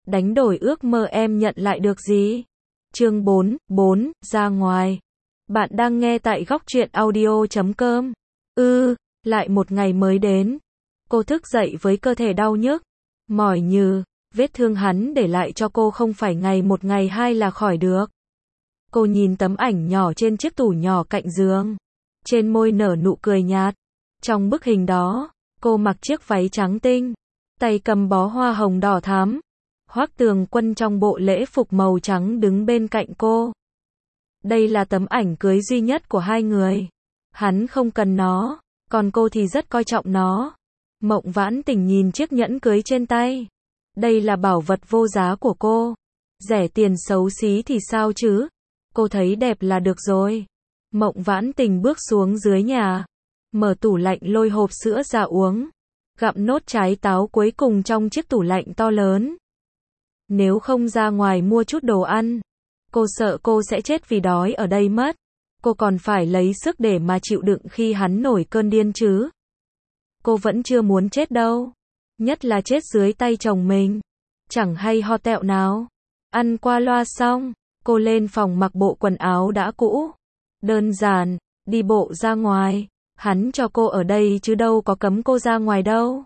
đánh đổi ước mơ em nhận lại được gì? Chương 4, ra ngoài. Bạn đang nghe tại góc truyện audio.com. Lại một ngày mới đến. Cô thức dậy với cơ thể đau nhức, mỏi nhừ, vết thương hắn để lại cho cô không phải ngày một ngày hai là khỏi được. Cô nhìn tấm ảnh nhỏ trên chiếc tủ nhỏ cạnh giường. Trên môi nở nụ cười nhạt. Trong bức hình đó, cô mặc chiếc váy trắng tinh, tay cầm bó hoa hồng đỏ thắm. Hoắc Tường Quân trong bộ lễ phục màu trắng đứng bên cạnh cô. Đây là tấm ảnh cưới duy nhất của hai người. Hắn không cần nó, còn cô thì rất coi trọng nó. Mộng Vãn Tình nhìn chiếc nhẫn cưới trên tay. Đây là bảo vật vô giá của cô. Rẻ tiền xấu xí thì sao chứ? Cô thấy đẹp là được rồi. Mộng Vãn Tình bước xuống dưới nhà, mở tủ lạnh lôi hộp sữa ra uống, gặm nốt trái táo cuối cùng trong chiếc tủ lạnh to lớn. Nếu không ra ngoài mua chút đồ ăn, cô sợ cô sẽ chết vì đói ở đây mất. Cô còn phải lấy sức để mà chịu đựng khi hắn nổi cơn điên chứ. Cô vẫn chưa muốn chết đâu. Nhất là chết dưới tay chồng mình. Chẳng hay ho tẹo nào. Ăn qua loa xong, cô lên phòng mặc bộ quần áo đã cũ. Đơn giản, đi bộ ra ngoài. Hắn cho cô ở đây chứ đâu có cấm cô ra ngoài đâu.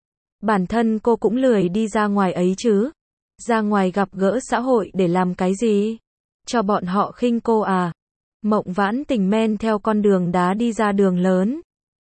Bản thân cô cũng lười đi ra ngoài ấy chứ. Ra ngoài gặp gỡ xã hội để làm cái gì? Cho bọn họ khinh cô à? Mộng Vãn Tình men theo con đường đá đi ra đường lớn.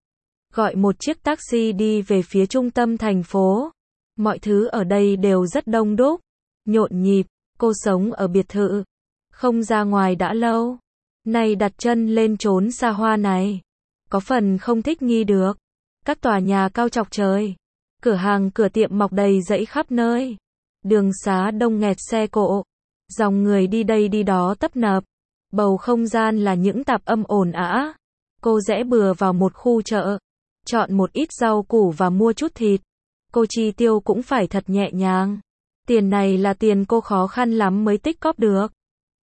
Gọi một chiếc taxi đi về phía trung tâm thành phố. Mọi thứ ở đây đều rất đông đúc, nhộn nhịp. Cô sống ở biệt thự, không ra ngoài đã lâu. Nay đặt chân lên chốn xa hoa này, có phần không thích nghi được. Các tòa nhà cao chọc trời, cửa hàng cửa tiệm mọc đầy rẫy khắp nơi. Đường xá đông nghẹt xe cộ, dòng người đi đây đi đó tấp nập. Bầu không gian là những tạp âm ồn ào. Cô rẽ bừa vào một khu chợ, chọn một ít rau củ và mua chút thịt. Cô chi tiêu cũng phải thật nhẹ nhàng. Tiền này là tiền cô khó khăn lắm mới tích cóp được.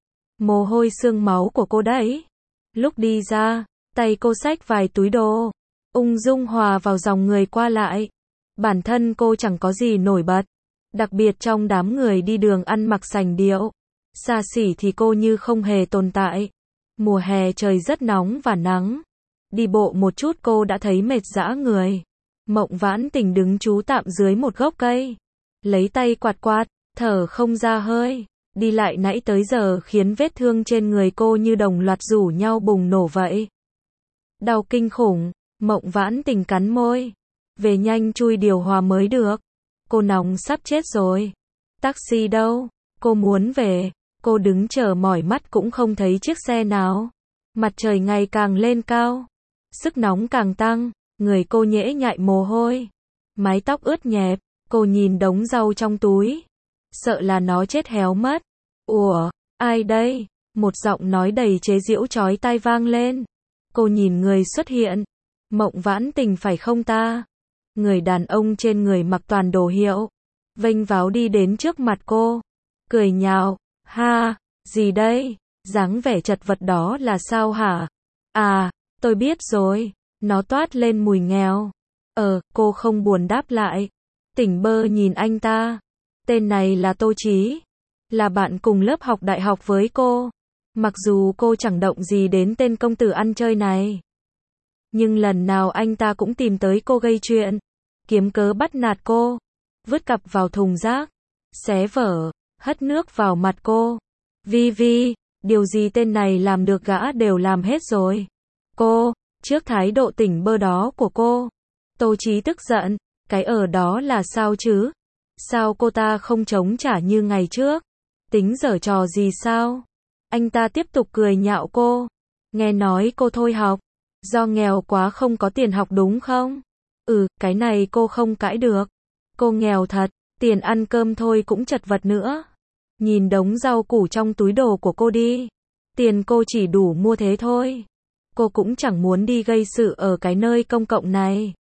Mồ hôi xương máu của cô đấy. Lúc đi ra, tay cô xách vài túi đồ, ung dung hòa vào dòng người qua lại. Bản thân cô chẳng có gì nổi bật, đặc biệt trong đám người đi đường ăn mặc sành điệu, xa xỉ thì cô như không hề tồn tại. Mùa hè trời rất nóng và nắng. Đi bộ một chút cô đã thấy mệt rã người. Mộng Vãn Tình đứng trú tạm dưới một gốc cây, lấy tay quạt quạt, thở không ra hơi. Đi lại nãy tới giờ khiến vết thương trên người cô như đồng loạt rủ nhau bùng nổ vậy. Đau kinh khủng, Mộng Vãn Tình cắn môi. Về nhanh chui điều hòa mới được. Cô nóng sắp chết rồi. Taxi đâu? Cô muốn về. Cô đứng chờ mỏi mắt cũng không thấy chiếc xe nào. Mặt trời ngày càng lên cao. Sức nóng càng tăng. Người cô nhễ nhại mồ hôi. Mái tóc ướt nhẹp. Cô nhìn đống rau trong túi. Sợ là nó chết héo mất. Ủa, ai đây? Một giọng nói đầy chế giễu chói tai vang lên. Cô nhìn người xuất hiện. Mộng Vãn Tình phải không ta? Người đàn ông trên người mặc toàn đồ hiệu, vênh váo đi đến trước mặt cô, cười nhạo. Ha, gì đây? Dáng vẻ chật vật đó là sao hả? À, tôi biết rồi. Nó toát lên mùi nghèo. Cô không buồn đáp lại. Tỉnh bơ nhìn anh ta. Tên này là Tô Chí, là bạn cùng lớp học đại học với cô. Mặc dù cô chẳng động gì đến tên công tử ăn chơi này, nhưng lần nào anh ta cũng tìm tới cô gây chuyện, kiếm cớ bắt nạt cô, vứt cặp vào thùng rác, xé vở, hất nước vào mặt cô. Vi, điều gì tên này làm được gã đều làm hết rồi. Cô, trước thái độ tỉnh bơ đó của cô, Tô Chí tức giận. Cái ở đó là sao chứ? Sao cô ta không chống trả như ngày trước? Tính giở trò gì sao? Anh ta tiếp tục cười nhạo cô. Nghe nói cô thôi học, do nghèo quá không có tiền học đúng không? Cái này cô không cãi được. Cô nghèo thật, tiền ăn cơm thôi cũng chật vật nữa. Nhìn đống rau củ trong túi đồ của cô đi. Tiền cô chỉ đủ mua thế thôi. Cô cũng chẳng muốn đi gây sự ở cái nơi công cộng này.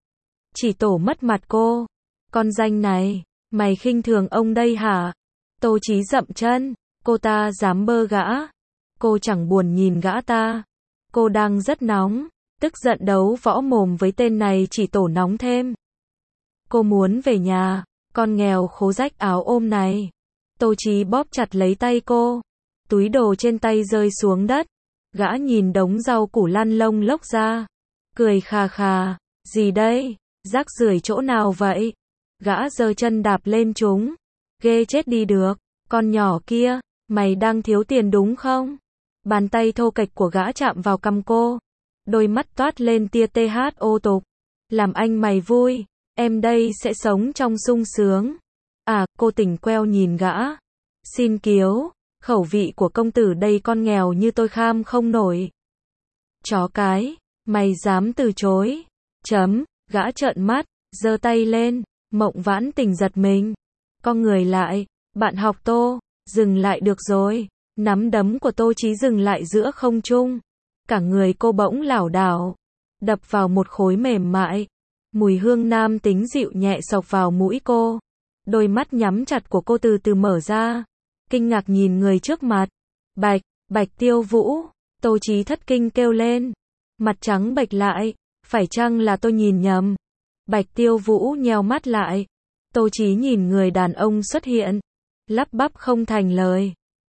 Chỉ tổ mất mặt cô. Con danh này, mày khinh thường ông đây hả? Tô Chí dậm chân. Cô ta dám bơ gã. Cô chẳng buồn nhìn gã ta. Cô đang rất nóng. Tức giận đấu võ mồm với tên này chỉ tổ nóng thêm. Cô muốn về nhà. Con nghèo khố rách áo ôm này. Tô Chí bóp chặt lấy tay cô. Túi đồ trên tay rơi xuống đất. Gã nhìn đống rau củ lăn lông lốc ra. Cười khà khà. Gì đây? Rác rưởi chỗ nào vậy? Gã giơ chân đạp lên chúng. Ghê chết đi được. Con nhỏ kia, mày đang thiếu tiền đúng không? Bàn tay thô kệch của gã chạm vào cằm cô. Đôi mắt toát lên tia TH ô tục. Làm anh mày vui. Em đây sẽ sống trong sung sướng. À, cô tỉnh queo nhìn gã. Xin kiếu. Khẩu vị của công tử đây con nghèo như tôi kham không nổi. Chó cái. Mày dám từ chối. Chấm. Gã trợn mắt. Giơ tay lên. Mộng Vãn Tình giật mình. Con người lại. Bạn học Tô. Dừng lại được rồi. Nắm đấm của Tô Chí dừng lại giữa không trung. Cả người cô bỗng lảo đảo. Đập vào một khối mềm mại. Mùi hương nam tính dịu nhẹ xộc vào mũi cô. Đôi mắt nhắm chặt của cô từ từ mở ra. Kinh ngạc nhìn người trước mặt. Bạch Tiêu Vũ. Tô Chí thất kinh kêu lên. Mặt trắng bệch lại. Phải chăng là tôi nhìn nhầm? Bạch Tiêu Vũ nheo mắt lại. Tô Chí nhìn người đàn ông xuất hiện. Lắp bắp không thành lời.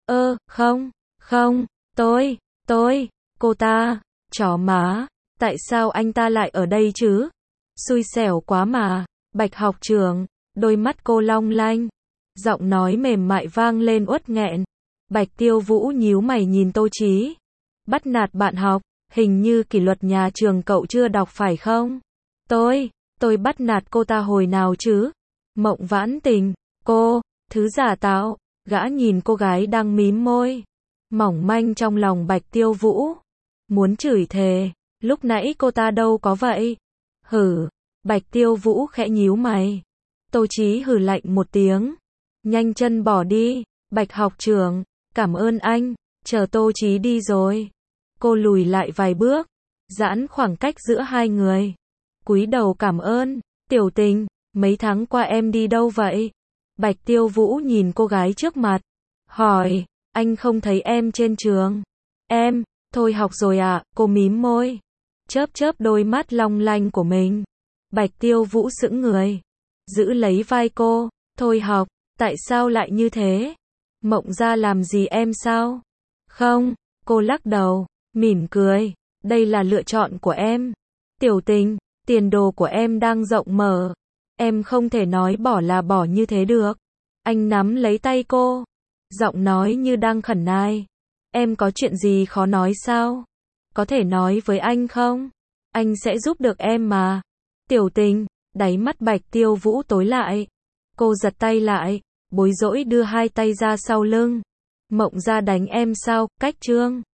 Không, tôi, cô ta, chó má. Tại sao anh ta lại ở đây chứ? Xui xẻo quá mà. Bạch học trưởng. Đôi mắt cô long lanh. Giọng nói mềm mại vang lên uất nghẹn. Bạch Tiêu Vũ nhíu mày nhìn Tô Chí. Bắt nạt bạn học. Hình như kỷ luật nhà trường cậu chưa đọc phải không? Tôi bắt nạt cô ta hồi nào chứ? Mộng Vãn Tình. Cô, thứ giả tạo. Gã nhìn cô gái đang mím môi. Mỏng manh trong lòng Bạch Tiêu Vũ. Muốn chửi thề. Lúc nãy cô ta đâu có vậy. Hử. Bạch Tiêu Vũ khẽ nhíu mày. Tô Chí hừ lạnh một tiếng. Nhanh chân bỏ đi. Bạch học trưởng. Cảm ơn anh. Chờ Tô Chí đi rồi. Cô lùi lại vài bước. Giãn khoảng cách giữa hai người. Cúi đầu cảm ơn. Tiểu Tình. Mấy tháng qua em đi đâu vậy? Bạch Tiêu Vũ nhìn cô gái trước mặt. Hỏi. Anh không thấy em trên trường. Em. Thôi học rồi à? Cô mím môi. Chớp đôi mắt long lanh của mình. Bạch Tiêu Vũ sững người. Giữ lấy vai cô. Thôi học. Tại sao lại như thế? Mộng ra làm gì em sao? Không. Cô lắc đầu. Mỉm cười. Đây là lựa chọn của em. Tiểu Tình. Tiền đồ của em đang rộng mở. Em không thể nói bỏ là bỏ như thế được. Anh nắm lấy tay cô. Giọng nói như đang khẩn nài. Em có chuyện gì khó nói sao? Có thể nói với anh không? Anh sẽ giúp được em mà. Tiểu Tình. Đáy mắt Bạch Tiêu Vũ tối lại. Cô giật tay lại. Bối rối đưa hai tay ra sau lưng. Mộng ra đánh em sao? Cách trương.